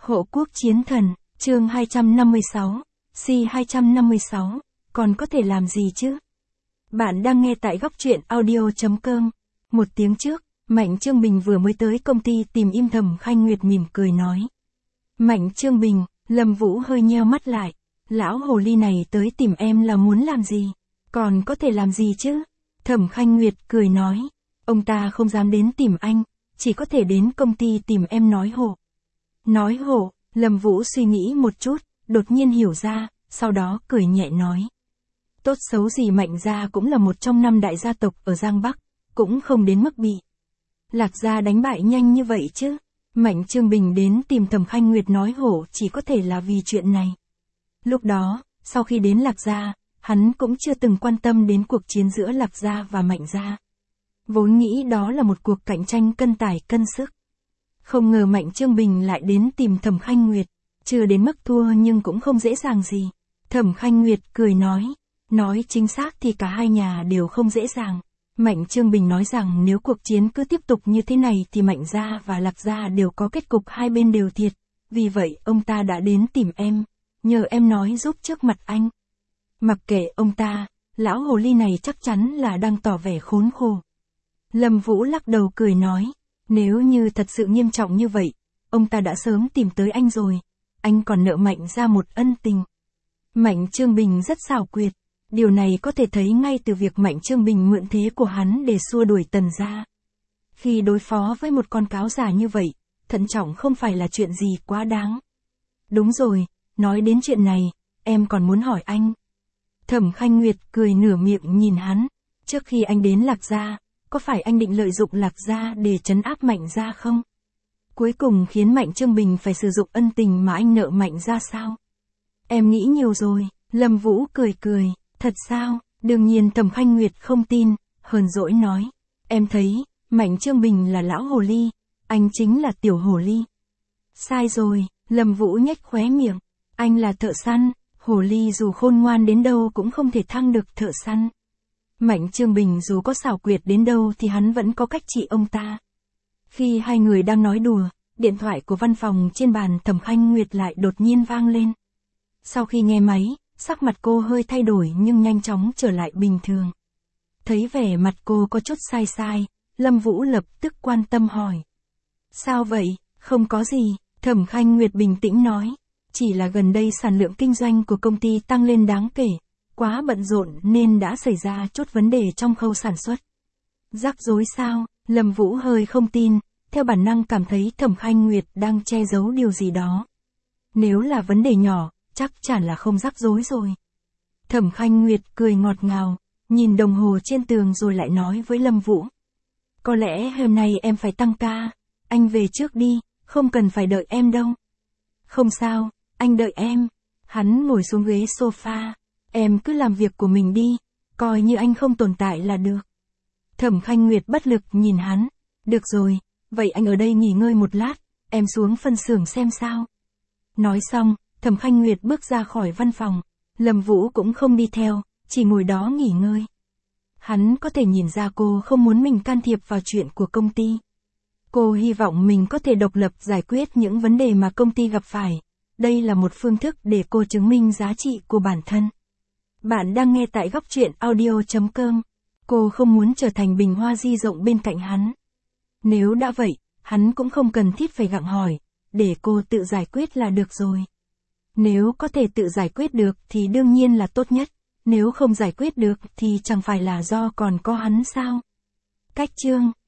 Hộ quốc chiến thần, chương 256, C256, còn có thể làm gì chứ? Bạn đang nghe tại góc truyện audio.com. Một tiếng trước, Mạnh Trương Bình vừa mới tới công ty tìm Im Thẩm Khanh Nguyệt mỉm cười nói. Mạnh Trương Bình, Lâm Vũ hơi nheo mắt lại. Lão hồ ly này tới tìm em là muốn làm gì? Còn có thể làm gì chứ? Thẩm Khanh Nguyệt cười nói. Ông ta không dám đến tìm anh, chỉ có thể đến công ty tìm em nói hộ. Nói hộ, Lâm Vũ suy nghĩ một chút, đột nhiên hiểu ra, sau đó cười nhẹ nói. Tốt xấu gì Mạnh gia cũng là một trong 5 đại gia tộc ở Giang Bắc, cũng không đến mức bị Lạc gia đánh bại nhanh như vậy chứ. Mạnh Trương Bình đến tìm Thẩm Khanh Nguyệt nói hộ chỉ có thể là vì chuyện này. Lúc đó, sau khi đến Lạc gia, hắn cũng chưa từng quan tâm đến cuộc chiến giữa Lạc gia và Mạnh gia. Vốn nghĩ đó là một cuộc cạnh tranh cân tài cân sức. Không ngờ Mạnh Trương Bình lại đến tìm Thẩm Khanh Nguyệt, chưa đến mức thua nhưng cũng không dễ dàng gì. Thẩm Khanh Nguyệt cười nói chính xác thì cả hai nhà đều không dễ dàng. Mạnh Trương Bình nói rằng nếu cuộc chiến cứ tiếp tục như thế này thì Mạnh gia và Lạc gia đều có kết cục hai bên đều thiệt. Vì vậy ông ta đã đến tìm em, nhờ em nói giúp trước mặt anh. Mặc kệ ông ta, lão hồ ly này chắc chắn là đang tỏ vẻ khốn khổ. Lâm Vũ lắc đầu cười nói, nếu như thật sự nghiêm trọng như vậy, ông ta đã sớm tìm tới anh rồi, anh còn nợ Mạnh gia một ân tình. Mạnh Trương Bình rất xảo quyệt, điều này có thể thấy ngay từ việc Mạnh Trương Bình mượn thế của hắn để xua đuổi Tần gia. Khi đối phó với một con cáo già như vậy, thận trọng không phải là chuyện gì quá đáng. Đúng rồi, nói đến chuyện này, em còn muốn hỏi anh. Thẩm Khanh Nguyệt cười nửa miệng nhìn hắn, trước khi anh đến Lạc gia, có phải anh định lợi dụng Lạc gia để trấn áp Mạnh gia không? Cuối cùng khiến Mạnh Trương Bình phải sử dụng ân tình mà anh nợ Mạnh gia sao? Em nghĩ nhiều rồi, Lâm Vũ cười, thật sao? Đương nhiên Thẩm Khanh Nguyệt không tin, hờn dỗi nói. Em thấy, Mạnh Trương Bình là lão hồ ly, anh chính là tiểu hồ ly. Sai rồi, Lâm Vũ nhếch khóe miệng, anh là thợ săn, hồ ly dù khôn ngoan đến đâu cũng không thể thăng được thợ săn. Mạnh Trương Bình dù có xảo quyệt đến đâu thì hắn vẫn có cách trị ông ta. Khi hai người đang nói đùa, điện thoại của văn phòng trên bàn Thẩm Khanh Nguyệt lại đột nhiên vang lên. Sau khi nghe máy, sắc mặt cô hơi thay đổi nhưng nhanh chóng trở lại bình thường. Thấy vẻ mặt cô có chút sai, Lâm Vũ lập tức quan tâm hỏi. Sao vậy? Không có gì, Thẩm Khanh Nguyệt bình tĩnh nói. Chỉ là gần đây sản lượng kinh doanh của công ty tăng lên đáng kể. Quá bận rộn nên đã xảy ra chút vấn đề trong khâu sản xuất. Rắc rối sao? Lâm Vũ hơi không tin, theo bản năng cảm thấy Thẩm Khanh Nguyệt đang che giấu điều gì đó. Nếu là vấn đề nhỏ, chắc chắn là không rắc rối rồi. Thẩm Khanh Nguyệt cười ngọt ngào, nhìn đồng hồ trên tường rồi lại nói với Lâm Vũ. Có lẽ hôm nay em phải tăng ca, anh về trước đi, không cần phải đợi em đâu. Không sao, anh đợi em. Hắn ngồi xuống ghế sofa. Em cứ làm việc của mình đi, coi như anh không tồn tại là được. Thẩm Khanh Nguyệt bất lực nhìn hắn. Được rồi, vậy anh ở đây nghỉ ngơi một lát, em xuống phân xưởng xem sao. Nói xong, Thẩm Khanh Nguyệt bước ra khỏi văn phòng. Lâm Vũ cũng không đi theo, chỉ ngồi đó nghỉ ngơi. Hắn có thể nhìn ra cô không muốn mình can thiệp vào chuyện của công ty. Cô hy vọng mình có thể độc lập giải quyết những vấn đề mà công ty gặp phải. Đây là một phương thức để cô chứng minh giá trị của bản thân. Bạn đang nghe tại góc truyện audio.com. Cô không muốn trở thành bình hoa di rộng bên cạnh hắn. Nếu đã vậy, hắn cũng không cần thiết phải gặng hỏi, để cô tự giải quyết là được rồi. Nếu có thể tự giải quyết được thì đương nhiên là tốt nhất, nếu không giải quyết được thì chẳng phải là do còn có hắn sao? Cách chương